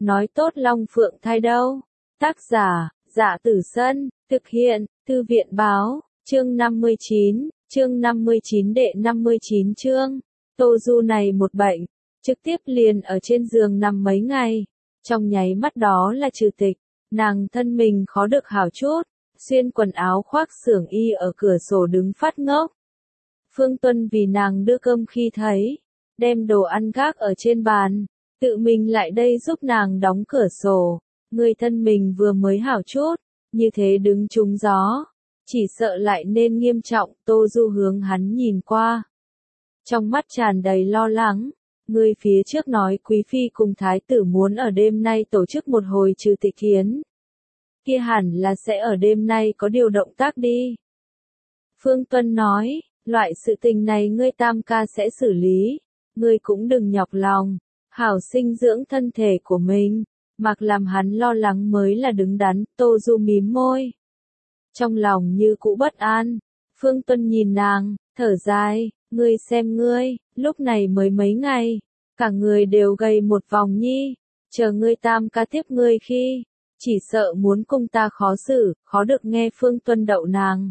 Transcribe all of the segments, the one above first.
nói tốt Long Phượng thai đâu. Tác giả, Dạ Tử Sân, thực hiện, Thư viện báo, chương 59 đệ 59 chương. Tô Du này một bệnh, trực tiếp liền ở trên giường nằm mấy ngày, trong nháy mắt đó là trừ tịch, nàng thân mình khó được hảo chút, xuyên quần áo khoác xưởng y ở cửa sổ đứng phát ngốc. Phương Tuân vì nàng đưa cơm khi thấy, đem đồ ăn gác ở trên bàn, tự mình lại đây giúp nàng đóng cửa sổ, người thân mình vừa mới hảo chút, như thế đứng trúng gió, chỉ sợ lại nên nghiêm trọng. Tô Du hướng hắn nhìn qua, trong mắt tràn đầy lo lắng. Người phía trước nói quý phi cùng thái tử muốn ở đêm nay tổ chức một hồi trừ tịch hiến, kia hẳn là sẽ ở đêm nay có điều động tác đi. Phương Tuân nói, loại sự tình này ngươi tam ca sẽ xử lý, ngươi cũng đừng nhọc lòng, hảo sinh dưỡng thân thể của mình, mặc làm hắn lo lắng mới là đứng đắn. Tô Du mím môi, trong lòng như cũ bất an. Phương Tuân nhìn nàng, thở dài, ngươi xem ngươi, lúc này mới mấy ngày, cả người đều gầy một vòng nhi, chờ ngươi tam ca tiếp ngươi khi, chỉ sợ muốn cùng ta khó xử, khó được nghe. Phương Tuân đậu nàng.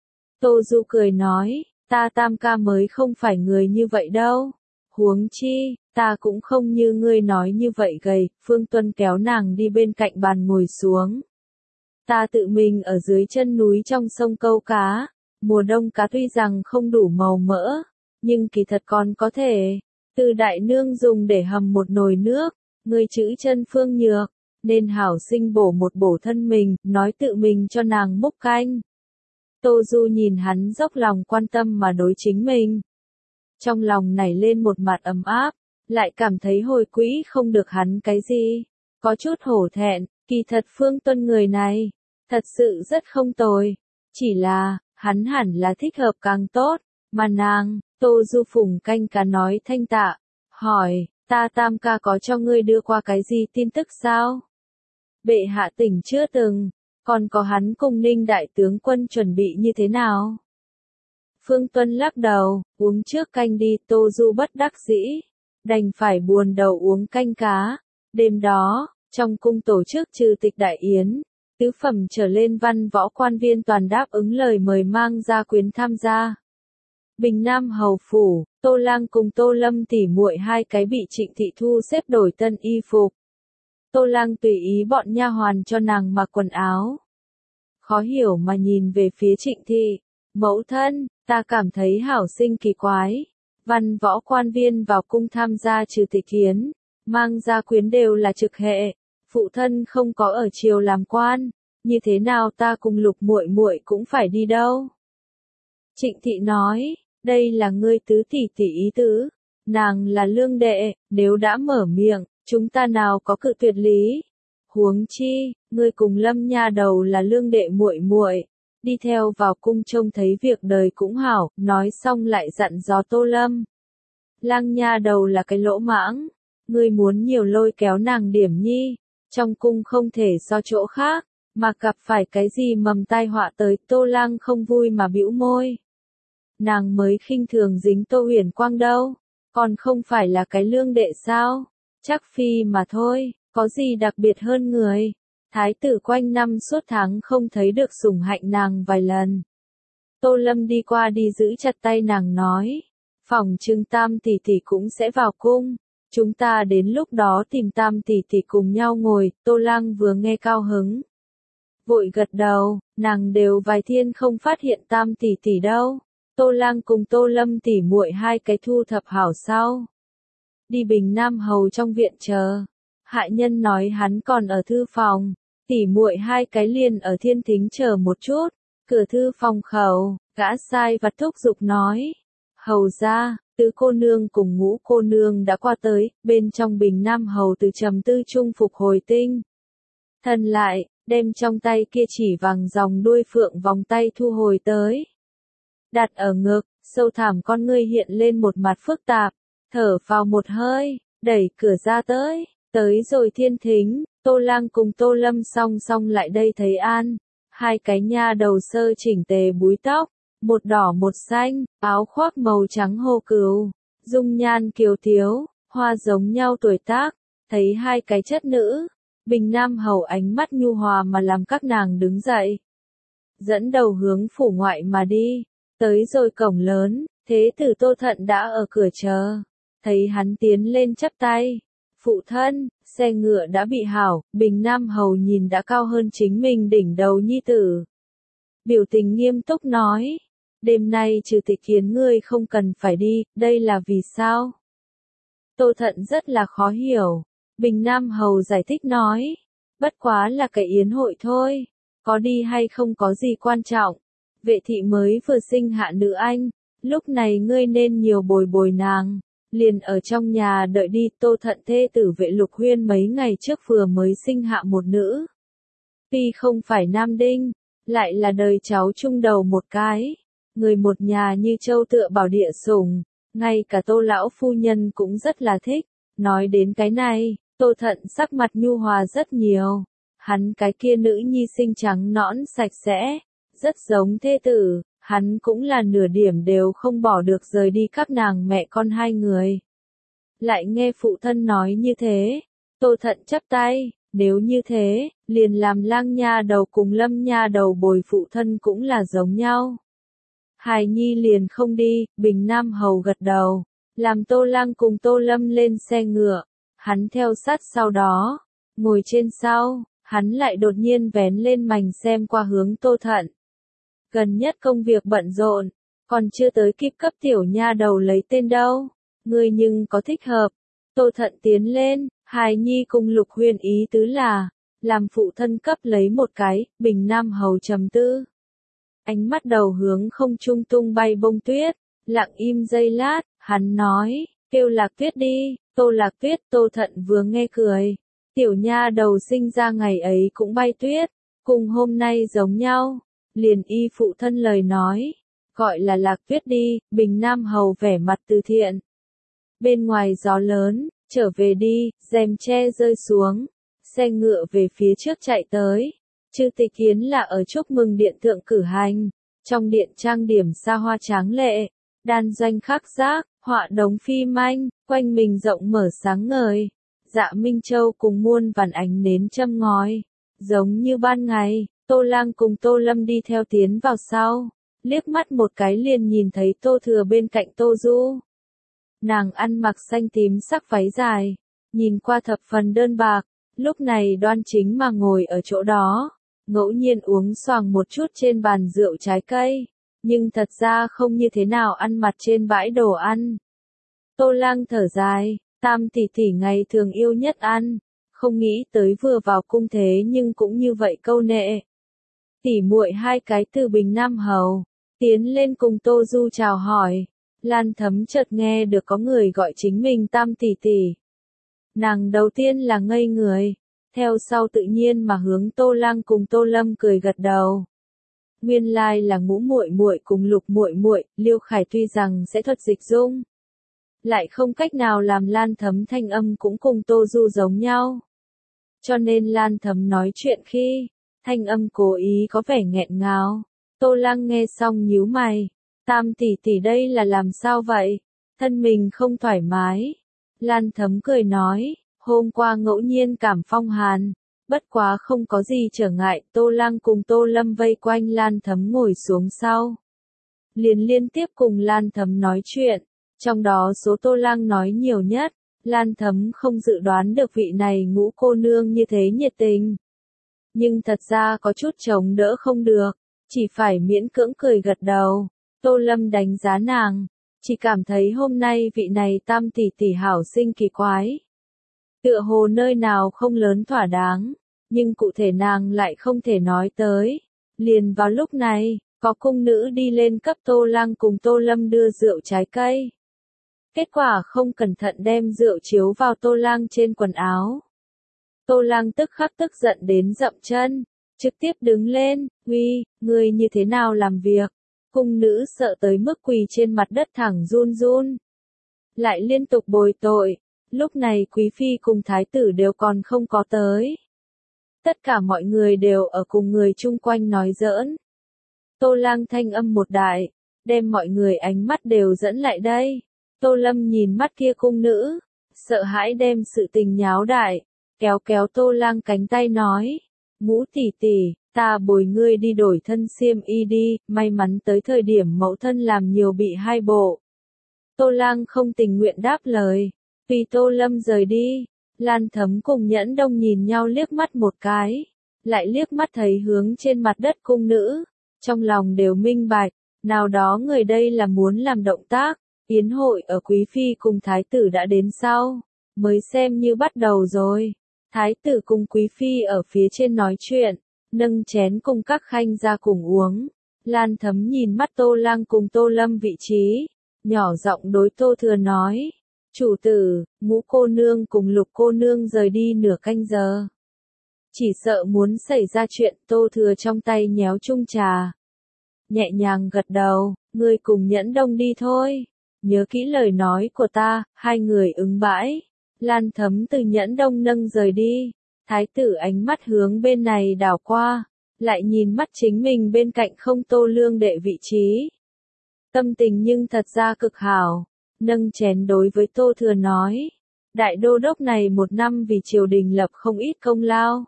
Tô Du cười nói, ta tam ca mới không phải người như vậy đâu, huống chi, ta cũng không như ngươi nói như vậy gầy. Phương Tuân kéo nàng đi bên cạnh bàn ngồi xuống. Ta tự mình ở dưới chân núi trong sông câu cá, mùa đông cá tuy rằng không đủ màu mỡ, nhưng kỳ thật còn có thể, từ đại nương dùng để hầm một nồi nước, ngươi chữ chân Phương Nhược, nên hảo sinh bổ một bổ thân mình, nói tự mình cho nàng múc canh. Tô Du nhìn hắn dốc lòng quan tâm mà đối chính mình, trong lòng nảy lên một mặt ấm áp, lại cảm thấy hồi quỹ không được hắn cái gì, có chút hổ thẹn. Kỳ thật Phương Tuân người này, thật sự rất không tồi, chỉ là, hắn hẳn là thích hợp càng tốt, mà nàng. Tô Du phùng canh cá nói thanh tạ, hỏi, ta tam ca có cho ngươi đưa qua cái gì tin tức sao? Bệ hạ tỉnh chưa từng, còn có hắn cùng Ninh đại tướng quân chuẩn bị như thế nào? Phương Tuân lắc đầu, uống trước canh đi. Tô Du bất đắc dĩ, đành phải buồn đầu uống canh cá. Đêm đó, trong cung tổ chức trừ tịch đại yến, tứ phẩm trở lên văn võ quan viên toàn đáp ứng lời mời mang gia quyến tham gia. Bình Nam hầu phủ, Tô Lang cùng Tô Lâm tỉ muội hai cái bị Trịnh Thị thu xếp đổi tân y phục. Tô Lang tùy ý bọn nha hoàn cho nàng mặc quần áo. Khó hiểu mà nhìn về phía Trịnh Thị, mẫu thân, ta cảm thấy hảo sinh kỳ quái. Văn võ quan viên vào cung tham gia trừ tịch hiến, mang gia quyến đều là trực hệ, phụ thân không có ở triều làm quan, như thế nào ta cùng Lục muội muội cũng phải đi đâu? Trịnh Thị nói, đây là ngươi tứ tỷ tỷ ý tứ, nàng là lương đệ, nếu đã mở miệng, chúng ta nào có cự tuyệt lý. Huống chi, ngươi cùng Lâm nha đầu là lương đệ muội muội, đi theo vào cung trông thấy việc đời cũng hảo. Nói xong lại dặn dò Tô Lâm, Lang nha đầu là cái lỗ mãng, ngươi muốn nhiều lôi kéo nàng điểm nhi, trong cung không thể so chỗ khác, mà gặp phải cái gì mầm tai họa tới. Tô Lang không vui mà bĩu môi. Nàng mới khinh thường dính Tô Huyền Quang đâu, còn không phải là cái lương đệ sao? Chắc phi mà thôi, có gì đặc biệt hơn người. Thái tử quanh năm suốt tháng không thấy được sủng hạnh nàng vài lần. Tô Lâm đi qua đi giữ chặt tay nàng nói, phỏng chừng tam tỷ tỷ cũng sẽ vào cung, chúng ta đến lúc đó tìm tam tỷ tỷ cùng nhau ngồi. Tô Lang vừa nghe cao hứng, vội gật đầu, nàng đều vài thiên không phát hiện tam tỷ tỷ đâu. Tô Lang cùng Tô Lâm tỉ muội hai cái thu thập hảo sau, đi Bình Nam hầu trong viện chờ. Hạ nhân nói hắn còn ở thư phòng, tỉ muội hai cái liền ở thiên thính chờ một chút. Cửa thư phòng khẩu, gã sai vặt thúc giục nói, hầu ra, tứ cô nương cùng ngũ cô nương đã qua tới. Bên trong Bình Nam hầu từ trầm tư trung phục hồi tinh thần lại, đem trong tay kia chỉ vàng dòng đuôi phượng vòng tay thu hồi tới, đặt ở ngực. Sâu thẳm con ngươi hiện lên một mặt phức tạp, thở vào một hơi, đẩy cửa ra tới rồi thiên thính. Tô Lang cùng Tô Lâm song song lại đây thấy an, hai cái nha đầu sơ chỉnh tề búi tóc, một đỏ một xanh, áo khoác màu trắng hô cừu, dung nhan kiều thiếu, hoa giống nhau tuổi tác, Thấy hai cái chất nữ, Bình Nam Hầu ánh mắt nhu hòa mà làm các nàng đứng dậy. Dẫn đầu hướng phủ ngoại mà đi, tới rồi cổng lớn, thế tử Tô Thận đã ở cửa chờ. Thấy hắn tiến lên chắp tay. Phụ thân, xe ngựa đã bị hảo, Bình Nam Hầu nhìn đã cao hơn chính mình đỉnh đầu nhi tử. Biểu tình nghiêm túc nói, đêm nay trừ tịch khiến ngươi không cần phải đi, đây là vì sao? Tô Thận rất là khó hiểu. Bình Nam Hầu giải thích nói, bất quá là cái yến hội thôi, có đi hay không có gì quan trọng. Vệ thị mới vừa sinh hạ nữ anh, lúc này ngươi nên nhiều bồi bồi nàng, liền ở trong nhà đợi đi. Tô Thận thê tử Vệ Lục Huyên mấy ngày trước vừa mới sinh hạ một nữ. Tuy không phải nam đinh, lại là đời cháu chung đầu một cái, người một nhà như châu tựa bảo địa sủng, ngay cả Tô lão phu nhân cũng rất là thích. Nói đến cái này, Tô Thận sắc mặt nhu hòa rất nhiều. Hắn cái kia nữ nhi xinh trắng nõn sạch sẽ, rất giống thê tử, hắn cũng là nửa điểm đều không bỏ được rời đi các nàng mẹ con hai người. Lại nghe phụ thân nói như thế, Tô Thận chắp tay, nếu như thế, liền làm Lang nha đầu cùng Lâm nha đầu bồi phụ thân cũng là giống nhau. Hài nhi liền không đi, Bình Nam Hầu gật đầu, làm Tô Lang cùng Tô Lâm lên xe ngựa, hắn theo sát sau đó, ngồi trên sau, hắn lại đột nhiên vén lên mành xem qua hướng Tô Thận. Gần nhất công việc bận rộn, còn chưa tới kịp cấp tiểu nha đầu lấy tên đâu, ngươi nhưng có thích hợp. Tô Thận tiến lên, hài nhi cùng Lục Huyên ý tứ là, làm phụ thân cấp lấy một cái. Bình Nam Hầu trầm tư. Ánh mắt đầu hướng không trung tung bay bông tuyết, lặng im giây lát, hắn nói, kêu Lạc Tuyết đi. Tô Lạc Tuyết. Tô Thận vừa nghe cười, tiểu nha đầu sinh ra ngày ấy cũng bay tuyết, cùng hôm nay giống nhau, liền y phụ thân lời nói, gọi là Lạc Tuyết đi. Bình Nam Hầu vẻ mặt từ thiện. Bên ngoài gió lớn, trở về đi, rèm che rơi xuống, xe ngựa về phía trước chạy tới. Chư tịch hiến là ở chúc mừng điện thượng cử hành, trong điện trang điểm xa hoa tráng lệ, đan doanh khắc giác, họa đống phi manh, quanh mình rộng mở sáng ngời. Dạ Minh Châu cùng muôn vàn ánh nến châm ngói, giống như ban ngày. Tô Lang cùng Tô Lâm đi theo tiến vào sau, liếc mắt một cái liền nhìn thấy Tô Thừa bên cạnh Tô Du. Nàng ăn mặc xanh tím sắc váy dài, nhìn qua thập phần đơn bạc, lúc này đoan chính mà ngồi ở chỗ đó, ngẫu nhiên uống xoàng một chút trên bàn rượu trái cây, nhưng thật ra không như thế nào ăn mặt trên bãi đồ ăn. Tô Lang thở dài, Tam tỷ tỷ ngày thường yêu nhất ăn, không nghĩ tới vừa vào cung thế nhưng cũng như vậy câu nệ. Tỷ muội hai cái từ Bình Nam Hầu, tiến lên cùng Tô Du chào hỏi. Lan Thấm chợt nghe được có người gọi chính mình Tam tỷ tỷ. Nàng đầu tiên là ngây người, theo sau tự nhiên mà hướng Tô Lang cùng Tô Lâm cười gật đầu. Nguyên lai là Ngũ muội muội cùng Lục muội muội. Liêu Khải tuy rằng sẽ thuật dịch dung, lại không cách nào làm Lan Thấm thanh âm cũng cùng Tô Du giống nhau. Cho nên Lan Thấm nói chuyện khi, thanh âm cố ý có vẻ nghẹn ngào. Tô Lang nghe xong nhíu mày, Tam tỷ tỷ đây là làm sao vậy? Thân mình không thoải mái. Lan Thấm cười nói, hôm qua ngẫu nhiên cảm phong hàn, bất quá không có gì trở ngại. Tô Lang cùng Tô Lâm vây quanh Lan Thấm ngồi xuống sau, liền liên tiếp cùng Lan Thấm nói chuyện, trong đó số Tô Lang nói nhiều nhất. Lan Thấm không dự đoán được vị này Ngũ cô nương như thế nhiệt tình, nhưng thật ra có chút chống đỡ không được, chỉ phải miễn cưỡng cười gật đầu. Tô Lâm đánh giá nàng, chỉ cảm thấy hôm nay vị này Tam tỷ tỷ hảo sinh kỳ quái. Tựa hồ nơi nào không lớn thỏa đáng, nhưng cụ thể nàng lại không thể nói tới. Liền vào lúc này, có cung nữ đi lên cấp Tô Lang cùng Tô Lâm đưa rượu trái cây. Kết quả không cẩn thận đem rượu chiếu vào Tô Lang trên quần áo. Tô Lang tức khắc tức giận đến dậm chân, trực tiếp đứng lên, uy, ngươi như thế nào làm việc? Cung nữ sợ tới mức quỳ trên mặt đất thẳng run run. Lại liên tục bồi tội, lúc này quý phi cùng thái tử đều còn không có tới. Tất cả mọi người đều ở cùng người chung quanh nói giỡn. Tô Lang thanh âm một đại, đem mọi người ánh mắt đều dẫn lại đây. Tô Lâm nhìn mắt kia cung nữ, sợ hãi đem sự tình nháo đại, kéo kéo Tô Lang cánh tay nói, Ngũ tỷ tỷ, ta bồi ngươi đi đổi thân xiêm y đi, may mắn tới thời điểm mẫu thân làm nhiều bị hai bộ. Tô Lang không tình nguyện đáp lời, tùy Tô Lâm rời đi, Lan Thấm cùng Nhẫn Đông nhìn nhau liếc mắt một cái, lại liếc mắt thấy hướng trên mặt đất cung nữ, trong lòng đều minh bạch, nào đó người đây là muốn làm động tác, yến hội ở Quý Phi cùng Thái tử đã đến sau, mới xem như bắt đầu rồi. Thái tử cùng Quý Phi ở phía trên nói chuyện, nâng chén cùng các khanh ra cùng uống. Lan Thấm nhìn mắt Tô Lang cùng Tô Lâm vị trí, nhỏ giọng đối Tô Thừa nói, chủ tử, Ngũ cô nương cùng Lục cô nương rời đi nửa canh giờ. Chỉ sợ muốn xảy ra chuyện. Tô Thừa trong tay nhéo chung trà, nhẹ nhàng gật đầu, ngươi cùng Nhẫn Đông đi thôi, nhớ kỹ lời nói của ta. Hai người ứng bãi, Lan Thấm từ Nhẫn Đông nâng rời đi, Thái tử ánh mắt hướng bên này đảo qua, lại nhìn mắt chính mình bên cạnh không Tô Lương đệ vị trí. Tâm tình nhưng thật ra cực hảo, nâng chén đối với Tô Thừa nói, đại đô đốc này một năm vì triều đình lập không ít công lao.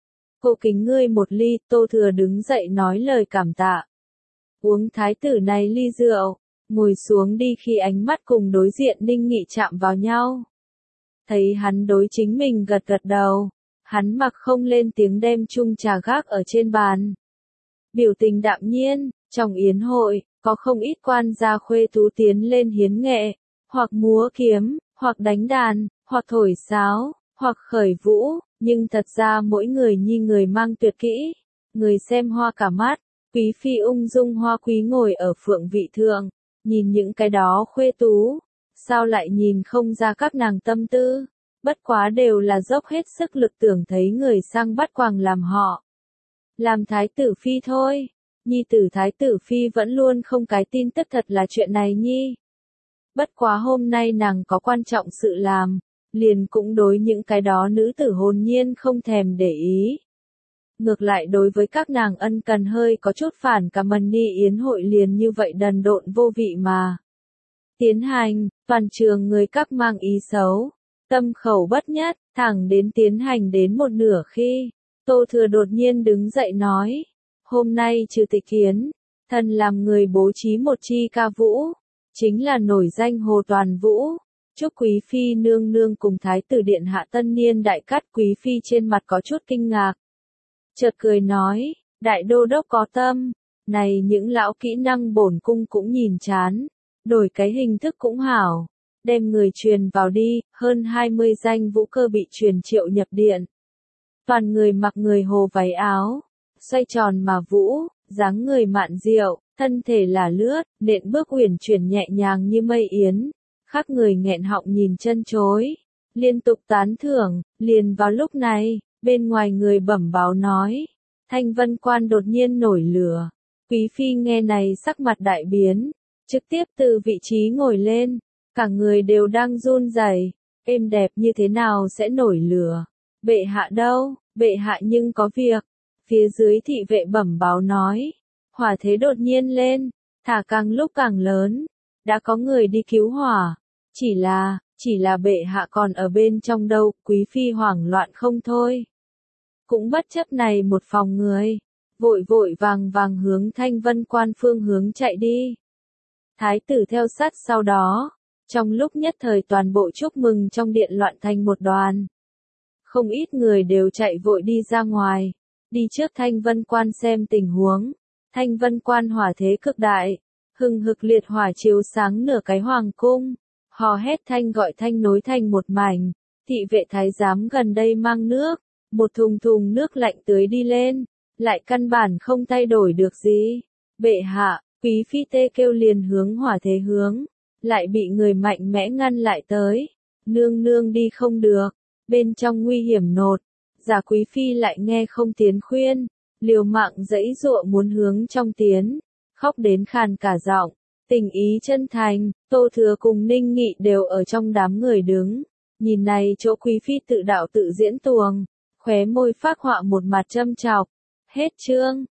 Cô kính ngươi một ly. Tô Thừa đứng dậy nói lời cảm tạ. Uống thái tử này ly rượu, ngồi xuống đi. Khi ánh mắt cùng đối diện Ninh Nghị chạm vào nhau, thấy hắn đối chính mình gật gật đầu, hắn mặc không lên tiếng đem chung trà gác ở trên bàn. Biểu tình đạm nhiên, trong yến hội, có không ít quan gia khuê tú tiến lên hiến nghệ, hoặc múa kiếm, hoặc đánh đàn, hoặc thổi sáo, hoặc khởi vũ, nhưng thật ra mỗi người nhi người mang tuyệt kỹ, người xem hoa cả mắt. Quý Phi ung dung hoa quý ngồi ở phượng vị thượng, nhìn những cái đó khuê tú, sao lại nhìn không ra các nàng tâm tư, bất quá đều là dốc hết sức lực tưởng thấy người sang bắt quàng làm họ. Làm thái tử Phi thôi, nhi tử thái tử Phi vẫn luôn không cái tin tức thật là chuyện này nhi. Bất quá hôm nay nàng có quan trọng sự làm, liền cũng đối những cái đó nữ tử hồn nhiên không thèm để ý. Ngược lại đối với các nàng ân cần hơi có chút phản cảm. Ni yến hội liền như vậy đần độn vô vị mà tiến hành, toàn trường người các mang ý xấu, tâm khẩu bất nhất, thẳng đến tiến hành đến một nửa khi, Tô Thừa đột nhiên đứng dậy nói, hôm nay trừ tịch yến, thần làm người bố trí một chi ca vũ, chính là nổi danh Hồ Toàn Vũ, chúc Quý Phi nương nương cùng Thái tử điện hạ tân niên đại cát. Quý Phi trên mặt có chút kinh ngạc, chợt cười nói, đại đô đốc có tâm, này những lão kỹ năng bổn cung cũng nhìn chán, đổi cái hình thức cũng hảo, đem người truyền vào đi. Hơn 20 danh vũ cơ bị truyền triệu nhập điện, toàn người mặc người hồ váy áo, xoay tròn mà vũ, dáng người mạn diệu, thân thể là lướt, nện bước uyển chuyển nhẹ nhàng như mây yến, khác người nghẹn họng nhìn chân chối, liên tục tán thưởng. Liền vào lúc này, bên ngoài người bẩm báo nói, Thanh Vân Quan đột nhiên nổi lửa. Quý Phi nghe này sắc mặt đại biến, trực tiếp từ vị trí ngồi lên, cả người đều đang run rẩy. Êm đẹp như thế nào sẽ nổi lửa? Bệ hạ đâu? Bệ hạ nhưng có việc. Phía dưới thị vệ bẩm báo nói, hỏa thế đột nhiên lên, thả càng lúc càng lớn, đã có người đi cứu hỏa, chỉ là bệ hạ còn ở bên trong đâu. Quý Phi hoảng loạn không thôi, cũng bất chấp này một phòng người, vội vội vàng vàng hướng Thanh Vân Quan phương hướng chạy đi. Thái tử theo sát sau đó, trong lúc nhất thời toàn bộ chúc mừng trong điện loạn thành một đoàn. Không ít người đều chạy vội đi ra ngoài, đi trước Thanh Vân Quan xem tình huống. Thanh Vân Quan hỏa thế cực đại, hừng hực liệt hỏa chiếu sáng nửa cái hoàng cung, hò hét thanh gọi thanh nối thành một mảnh. Thị vệ thái giám gần đây mang nước, một thùng thùng nước lạnh tưới đi lên, lại căn bản không thay đổi được gì. Bệ hạ, Quý Phi tê kêu liền hướng hỏa thế hướng, lại bị người mạnh mẽ ngăn lại tới. Nương nương đi không được, bên trong nguy hiểm nột. Giả Quý Phi lại nghe không tiến khuyên, liều mạng giãy giụa muốn hướng trong tiến, khóc đến khàn cả giọng, tình ý chân thành. Tô Thừa cùng Ninh Nghị đều ở trong đám người đứng, nhìn này chỗ Quý Phi tự đạo tự diễn tuồng, khóe môi phác họa một mặt châm chọc. Hết chương.